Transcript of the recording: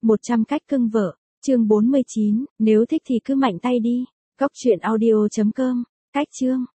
100 cách cưng vợ, chương 49, nếu thích thì cứ mạnh tay đi. Cóc truyện audio.com, cách chương.